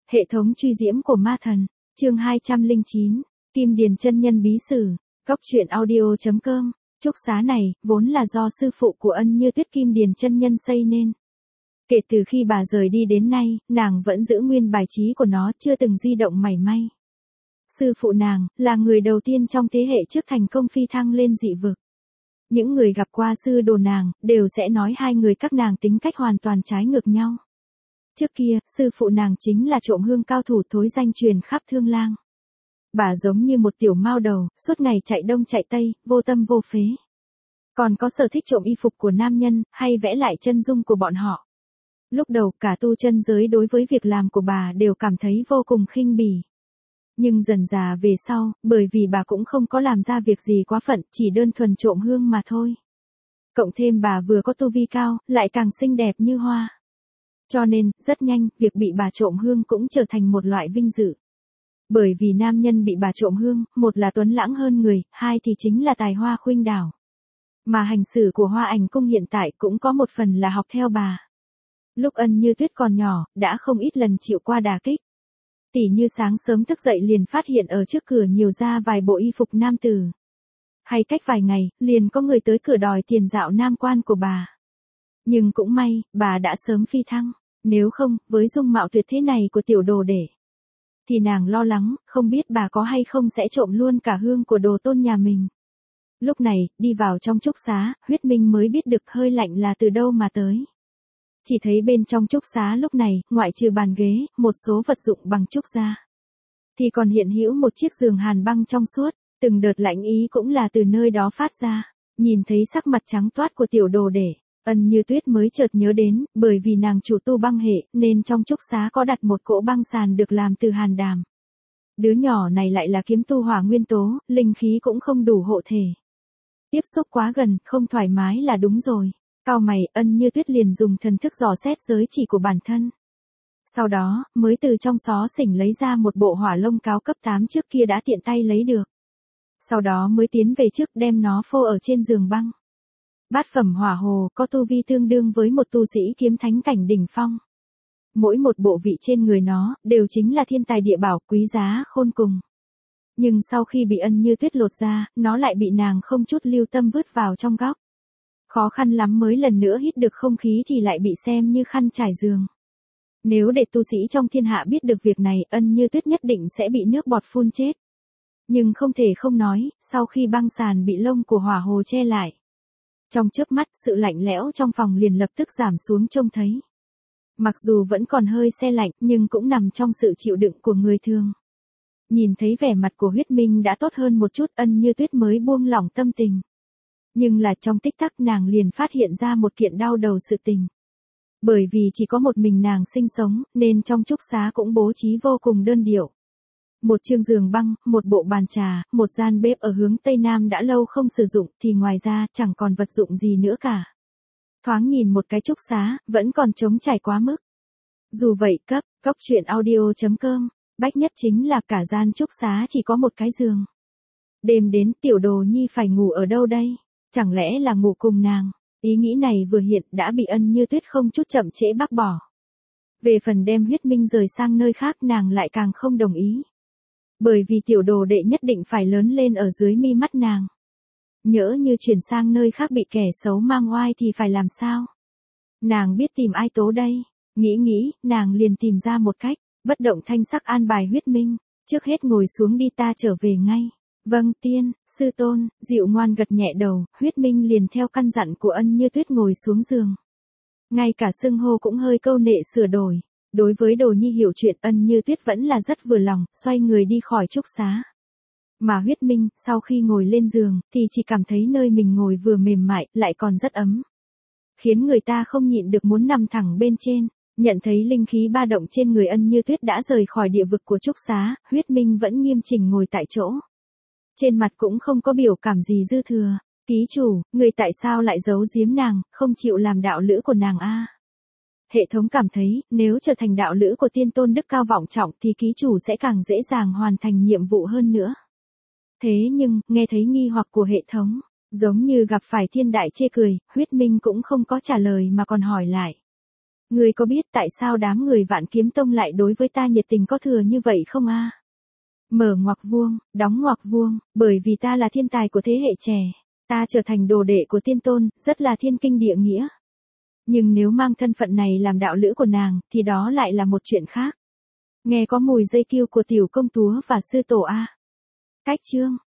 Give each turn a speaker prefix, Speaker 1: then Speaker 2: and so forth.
Speaker 1: Hệ thống truy diễm của ma thần, chương 209, Kim Điền chân nhân bí sử, Cóc truyện audio.com. Trúc xá này, vốn là do sư phụ của Ân Như Tuyết Kim Điền chân nhân xây nên. Kể từ khi bà rời đi đến nay, nàng vẫn giữ nguyên bài trí của nó, chưa từng di động mảy may. Sư phụ nàng, là người đầu tiên trong thế hệ trước thành công phi thăng lên dị vực. Những người gặp qua sư đồ nàng, đều sẽ nói hai người các nàng tính cách hoàn toàn trái ngược nhau. Trước kia, sư phụ nàng chính là trộm hương cao thủ thối danh truyền khắp Thương Lang. Bà giống như một tiểu mao đầu, suốt ngày chạy đông chạy tây, vô tâm vô phế. Còn có sở thích trộm y phục của nam nhân, hay vẽ lại chân dung của bọn họ. Lúc đầu, cả tu chân giới đối với việc làm của bà đều cảm thấy vô cùng khinh bỉ. Nhưng dần dà về sau, bởi vì bà cũng không có làm ra việc gì quá phận, chỉ đơn thuần trộm hương mà thôi. Cộng thêm bà vừa có tu vi cao, lại càng xinh đẹp như hoa. Cho nên, rất nhanh, việc bị bà trộm hương cũng trở thành một loại vinh dự. Bởi vì nam nhân bị bà trộm hương, một là tuấn lãng hơn người, hai thì chính là tài hoa khuynh đảo. Mà hành xử của Hoa Ảnh Cung hiện tại cũng có một phần là học theo bà. Lúc Ân Như Tuyết còn nhỏ, đã không ít lần chịu qua đả kích. Tỉ như sáng sớm thức dậy liền phát hiện ở trước cửa nhiều ra vài bộ y phục nam tử. Hay cách vài ngày, liền có người tới cửa đòi tiền dạo nam quan của bà. Nhưng cũng may, bà đã sớm phi thăng. Nếu không, với dung mạo tuyệt thế này của tiểu đồ đệ, thì nàng lo lắng, không biết bà có hay không sẽ trộm luôn cả hương của đồ tôn nhà mình. Lúc này, đi vào trong trúc xá, Huyết Minh mới biết được hơi lạnh là từ đâu mà tới. Chỉ thấy bên trong trúc xá lúc này, ngoại trừ bàn ghế, một số vật dụng bằng trúc ra, thì còn hiện hữu một chiếc giường hàn băng trong suốt, từng đợt lạnh ý cũng là từ nơi đó phát ra. Nhìn thấy sắc mặt trắng toát của tiểu đồ đệ, Ân Như Tuyết mới chợt nhớ đến, bởi vì nàng chủ tu băng hệ, nên trong trúc xá có đặt một cỗ băng sàn được làm từ hàn đàm. Đứa nhỏ này lại là kiếm tu hỏa nguyên tố, linh khí cũng không đủ hộ thể. Tiếp xúc quá gần, không thoải mái là đúng rồi. Cau mày, Ân Như Tuyết liền dùng thần thức dò xét giới chỉ của bản thân. Sau đó, mới từ trong xó xỉnh lấy ra một bộ hỏa lông cáo cấp 8 trước kia đã tiện tay lấy được. Sau đó mới tiến về trước đem nó phô ở trên giường băng. Bát phẩm hỏa hồ có tu vi tương đương với một tu sĩ kiếm thánh cảnh đỉnh phong. Mỗi một bộ vị trên người nó, đều chính là thiên tài địa bảo quý giá khôn cùng. Nhưng sau khi bị Ân Như Tuyết lột ra, nó lại bị nàng không chút lưu tâm vứt vào trong góc. Khó khăn lắm mới lần nữa hít được không khí thì lại bị xem như khăn trải giường. Nếu để tu sĩ trong thiên hạ biết được việc này, Ân Như Tuyết nhất định sẽ bị nước bọt phun chết. Nhưng không thể không nói, sau khi băng sàn bị lông của hỏa hồ che lại, trong chớp mắt, sự lạnh lẽo trong phòng liền lập tức giảm xuống trông thấy. Mặc dù vẫn còn hơi se lạnh, nhưng cũng nằm trong sự chịu đựng của người thường. Nhìn thấy vẻ mặt của Huyết Minh đã tốt hơn một chút, Ân Như Tuyết mới buông lỏng tâm tình. Nhưng là trong tích tắc nàng liền phát hiện ra một kiện đau đầu sự tình. Bởi vì chỉ có một mình nàng sinh sống, nên trong trúc xá cũng bố trí vô cùng đơn điệu. Một chiếc giường băng, một bộ bàn trà, một gian bếp ở hướng Tây Nam đã lâu không sử dụng, thì ngoài ra chẳng còn vật dụng gì nữa cả. Thoáng nhìn một cái trúc xá, vẫn còn trống trải quá mức. Dù vậy, Cóc truyện audio.com, bách nhất chính là cả gian trúc xá chỉ có một cái giường. Đêm đến tiểu đồ nhi phải ngủ ở đâu đây? Chẳng lẽ là ngủ cùng nàng? Ý nghĩ này vừa hiện đã bị Ân Như Tuyết không chút chậm trễ bác bỏ. Về phần đem Huyết Minh rời sang nơi khác nàng lại càng không đồng ý. Bởi vì tiểu đồ đệ nhất định phải lớn lên ở dưới mi mắt nàng. Nhỡ như chuyển sang nơi khác bị kẻ xấu mang oai thì phải làm sao? Nàng biết tìm ai tố đây? Nghĩ, nàng liền tìm ra một cách, bất động thanh sắc an bài Huyết Minh. Trước hết ngồi xuống đi, ta trở về ngay. Vâng tiên, sư tôn, dịu ngoan gật nhẹ đầu, Huyết Minh liền theo căn dặn của Ân Như Tuyết ngồi xuống giường. Ngay cả xưng hô cũng hơi câu nệ sửa đổi. Đối với đồ nhi hiểu chuyện, Ân Như Tuyết vẫn là rất vừa lòng, xoay người đi khỏi trúc xá. Mà Huyết Minh, sau khi ngồi lên giường, thì chỉ cảm thấy nơi mình ngồi vừa mềm mại, lại còn rất ấm. Khiến người ta không nhịn được muốn nằm thẳng bên trên. Nhận thấy linh khí ba động trên người Ân Như Tuyết đã rời khỏi địa vực của trúc xá, Huyết Minh vẫn nghiêm chỉnh ngồi tại chỗ. Trên mặt cũng không có biểu cảm gì dư thừa. Ký chủ, người tại sao lại giấu giếm nàng, không chịu làm đạo lữ của nàng a? Hệ thống cảm thấy, nếu trở thành đạo lữ của tiên tôn đức cao vọng trọng thì ký chủ sẽ càng dễ dàng hoàn thành nhiệm vụ hơn nữa. Thế nhưng, nghe thấy nghi hoặc của hệ thống, giống như gặp phải thiên đại chê cười, Huyết Minh cũng không có trả lời mà còn hỏi lại. Ngươi có biết tại sao đám người Vạn Kiếm Tông lại đối với ta nhiệt tình có thừa như vậy không a? Mở ngoặc vuông, đóng ngoặc vuông, bởi vì ta là thiên tài của thế hệ trẻ. Ta trở thành đồ đệ của tiên tôn, rất là thiên kinh địa nghĩa. Nhưng nếu mang thân phận này làm đạo lữ của nàng, thì đó lại là một chuyện khác. Nghe có mùi dây kiêu của tiểu công chúa và sư tổ a. Cách chương